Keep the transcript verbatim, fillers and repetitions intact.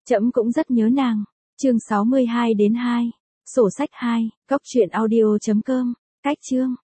Trẫm cũng rất nhớ nàng. Chương sáu mươi hai đến hai. Sổ sách hai, cốc truyện audio chấm com. Cách chương